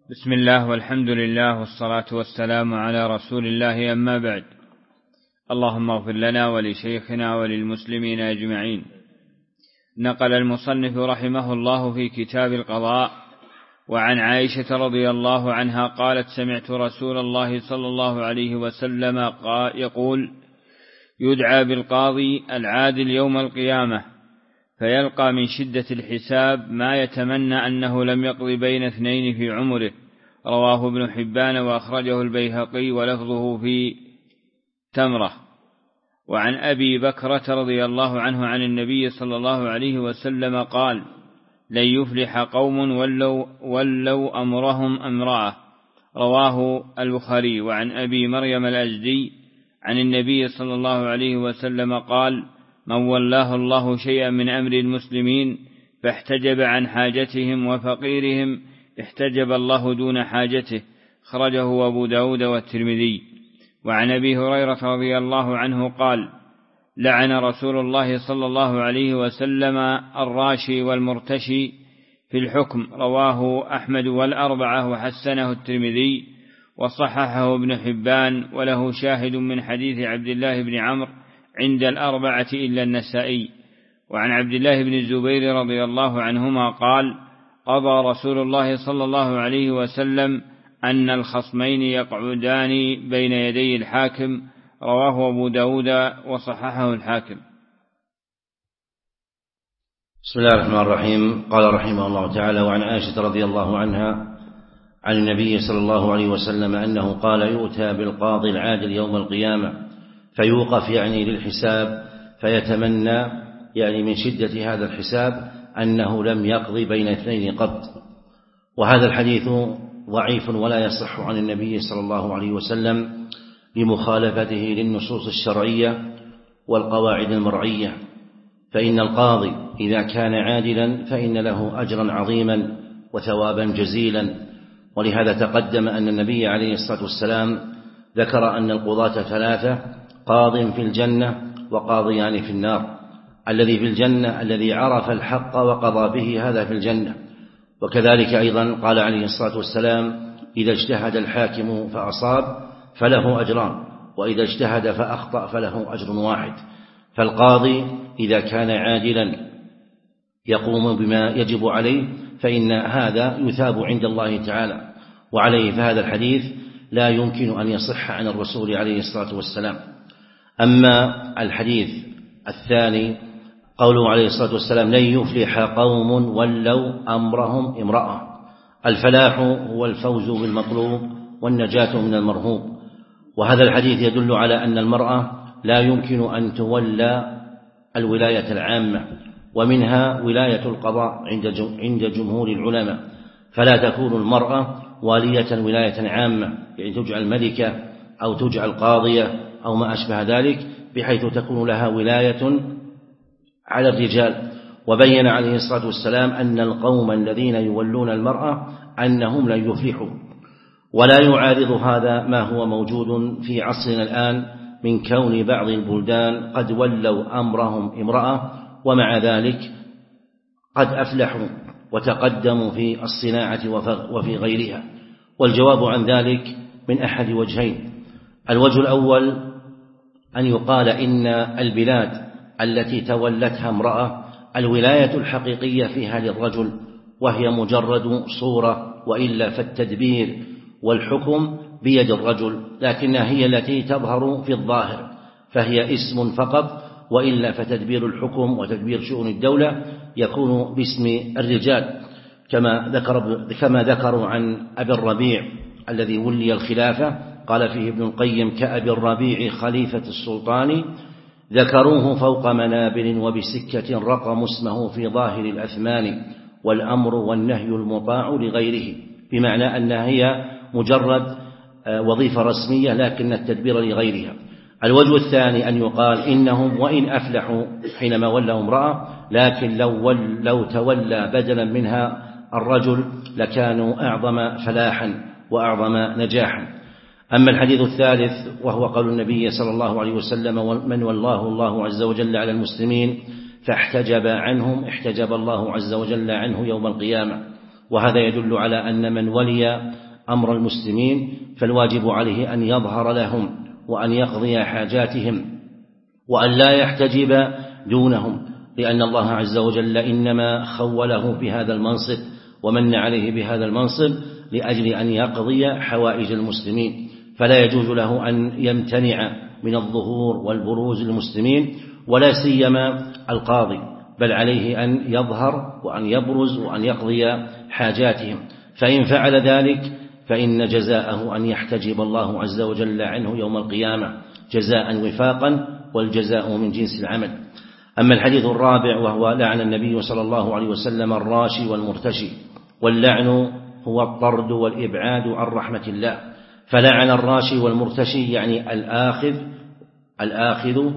بسم الله والحمد لله والصلاة والسلام على رسول الله، أما بعد. اللهم اغفر لنا ولشيخنا وللمسلمين أجمعين. نقل المصنف رحمه الله في كتاب القضاء وعن عائشة رضي الله عنها قالت: سمعت رسول الله صلى الله عليه وسلم يقول: يدعى بالقاضي العادل يوم القيامة فيلقى من شدة الحساب ما يتمنى أنه لم يقضي بين اثنين في عمره. رواه ابن حبان وأخرجه البيهقي ولفظه في تمرة. وعن أبي بكرة رضي الله عنه عن النبي صلى الله عليه وسلم قال: لن يفلح قوم ولوا أمرهم امرأة. رواه البخاري. وعن أبي مريم الأزدي عن النبي صلى الله عليه وسلم قال: من ولاه الله شيئا من أمر المسلمين فاحتجب عن حاجتهم وفقيرهم احتجب الله دون حاجته. خرجه أبو داود والترمذي. وعن أبي هريرة رضي الله عنه قال: لعن رسول الله صلى الله عليه وسلم الراشي والمرتشي في الحكم. رواه أحمد والأربعة وحسنه الترمذي وصححه ابن حبان، وله شاهد من حديث عبد الله بن عمرو عند الأربعة إلا النسائي. وعن عبد الله بن الزبير رضي الله عنهما قال: قضى رسول الله صلى الله عليه وسلم أن الخصمين يقعدان بين يدي الحاكم. رواه أبو داود وصححه الحاكم. بسم الله الرحمن الرحيم. قال رحمه الله تعالى: وعن عائشة رضي الله عنها عن النبي صلى الله عليه وسلم أنه قال: يؤتى بالقاضي العادل يوم القيامة فيوقف للحساب فيتمنى من شدة هذا الحساب أنه لم يقضي بين اثنين قط. وهذا الحديث ضعيف ولا يصح عن النبي صلى الله عليه وسلم لمخالفته للنصوص الشرعية والقواعد المرعية، فإن القاضي إذا كان عادلا فإن له أجرا عظيما وثوابا جزيلا. ولهذا تقدم أن النبي عليه الصلاة والسلام ذكر أن القضاة ثلاثة: قاض في الجنة وقاضيان في النار. الذي في الجنة الذي عرف الحق وقضى به، هذا في الجنة. وكذلك أيضا قال عليه الصلاة والسلام: إذا اجتهد الحاكم فأصاب فله أجران، وإذا اجتهد فأخطأ فله أجر واحد. فالقاضي إذا كان عادلا يقوم بما يجب عليه فإن هذا يثاب عند الله تعالى. وعليه فهذا الحديث لا يمكن أن يصح عن الرسول عليه الصلاة والسلام. أما الحديث الثاني قوله عليه الصلاة والسلام: لن يفلح قوم ولوا أمرهم امرأة. الفلاح هو الفوز بالمطلوب والنجاة من المرهوب. وهذا الحديث يدل على أن المرأة لا يمكن أن تولى الولاية العامة، ومنها ولاية القضاء عند جمهور العلماء. فلا تكون المرأة والية ولاية عامة، تجعل ملكة أو تجعل قاضية أو ما أشبه ذلك، بحيث تكون لها ولاية على الرجال. وبين عليه الصلاة والسلام أن القوم الذين يولون المرأة أنهم لن يفلحوا. ولا يعارض هذا ما هو موجود في عصرنا الآن من كون بعض البلدان قد ولوا أمرهم امرأة، ومع ذلك قد أفلحوا وتقدموا في الصناعة وفي غيرها. والجواب عن ذلك من أحد وجهين: الوجه الأول أن يقال إن البلاد التي تولتها امرأة الولاية الحقيقية فيها للرجل، وهي مجرد صورة، وإلا فالتدبير والحكم بيد الرجل، لكنها هي التي تظهر في الظاهر، فهي اسم فقط، وإلا فتدبير الحكم وتدبير شؤون الدولة يكون باسم الرجال، كما ذكروا عن أبي الربيع الذي ولي الخلافة. قال فيه ابن القيم: كأبي الربيع خليفة السلطان، ذكروه فوق منابر وبسكة رقموا اسمه في ظاهر الأثمان، والأمر والنهي المطاع لغيره، بمعنى أنها هي مجرد وظيفة رسمية لكن التدبير لغيرها. الوجه الثاني أن يقال إنهم وإن أفلحوا حينما ولوا امرأة، لكن لو تولى بدلا منها الرجل لكانوا أعظم فلاحا وأعظم نجاحا. أما الحديث الثالث وهو قول النبي صلى الله عليه وسلم: من والله الله عز وجل على المسلمين فاحتجب عنهم احتجب الله عز وجل عنه يوم القيامة. وهذا يدل على أن من ولي أمر المسلمين فالواجب عليه أن يظهر لهم وأن يقضي حاجاتهم وأن لا يحتجب دونهم، لأن الله عز وجل إنما خوله بهذا المنصب ومن عليه بهذا المنصب لأجل أن يقضي حوائج المسلمين، فلا يجوز له أن يمتنع من الظهور والبروز للمسلمين ولا سيما القاضي، بل عليه أن يظهر وأن يبرز وأن يقضي حاجاتهم، فإن فعل ذلك فإن جزاءه أن يحتجب الله عز وجل عنه يوم القيامة جزاء وفاقا، والجزاء من جنس العمل. أما الحديث الرابع وهو لعن النبي صلى الله عليه وسلم الراشي والمرتشي، واللعن هو الطرد والإبعاد عن رحمة الله، فلعن الراشي والمرتشي يعني الآخذ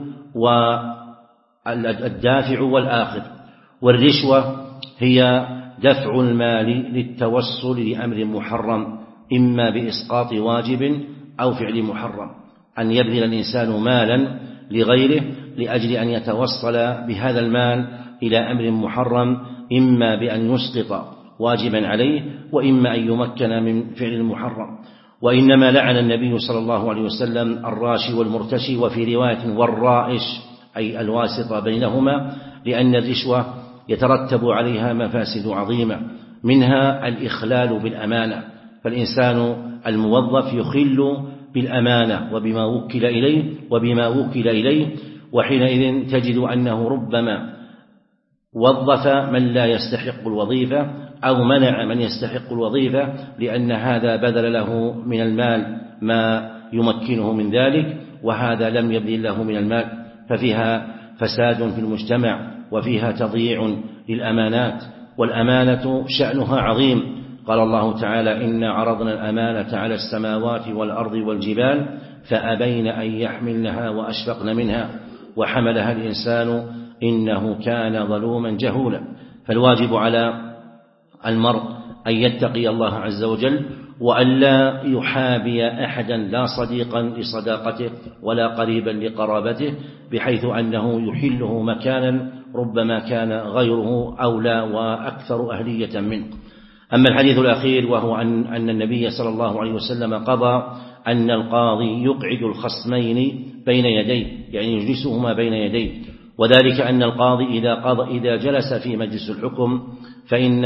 والدافع والآخذ. والرشوة هي دفع المال للتوصل لأمر محرم إما بإسقاط واجب أو فعل محرم، أن يبذل الإنسان مالا لغيره لأجل أن يتوصل بهذا المال إلى أمر محرم، إما بأن يسقط واجبا عليه وإما أن يمكن من فعل المحرم. وإنما لعن النبي صلى الله عليه وسلم الراشي والمرتشي، وفي رواية والرائش أي الواسطة بينهما، لأن الرشوة يترتب عليها مفاسد عظيمة، منها الإخلال بالأمانة، فالإنسان الموظف يخل بالأمانة وبما وكل إليه وحينئذ تجد أنه ربما وظف من لا يستحق الوظيفة أو منع من يستحق الوظيفة، لأن هذا بذل له من المال ما يمكنه من ذلك وهذا لم يبذل له من المال، ففيها فساد في المجتمع وفيها تضييع للأمانات، والأمانة شأنها عظيم. قال الله تعالى: إنا عرضنا الأمانة على السماوات والأرض والجبال فأبين أن يحملنها وأشفقن منها وحملها الإنسان إنه كان ظلوما جهولا. فالواجب على المرء أن يتقي الله عز وجل وأن لا يحابي أحدا، لا صديقا لصداقته ولا قريبا لقرابته، بحيث أنه يحله مكانا ربما كان غيره أولى وأكثر أهلية منه. أما الحديث الأخير وهو أن النبي صلى الله عليه وسلم قضى أن القاضي يقعد الخصمين بين يديه، يعني يجلسهما بين يديه، وذلك أن القاضي إذا جلس في مجلس الحكم فإن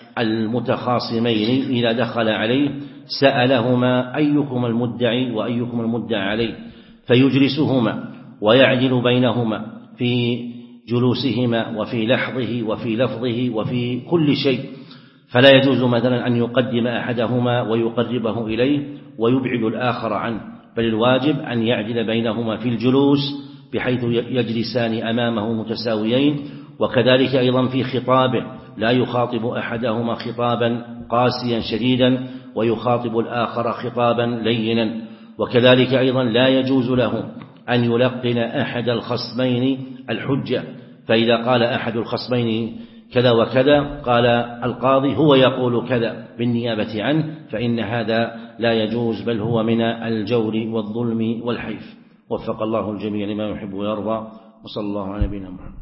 المتخاصمين إذا دخل عليه سألهما أيكم المدعي وأيكم المدعى عليه، فيجلسهما ويعدل بينهما في جلوسهما وفي لحظه وفي لفظه وفي كل شيء، فلا يجوز مثلا أن يقدم أحدهما ويقربه إليه ويبعد الآخر عنه، بل الواجب أن يعدل بينهما في الجلوس بحيث يجلسان أمامه متساويين، وكذلك أيضا في خطابه لا يخاطب أحدهما خطابا قاسيا شديدا ويخاطب الآخر خطابا لينا، وكذلك أيضا لا يجوز له أن يلقن أحد الخصمين الحجة، فإذا قال أحد الخصمين كذا وكذا قال القاضي هو يقول كذا بالنيابة عنه، فإن هذا لا يجوز، بل هو من الجور والظلم والحيف. وفق الله الجميع لما يحب ويرضى، وصلى الله على نبينا محمد.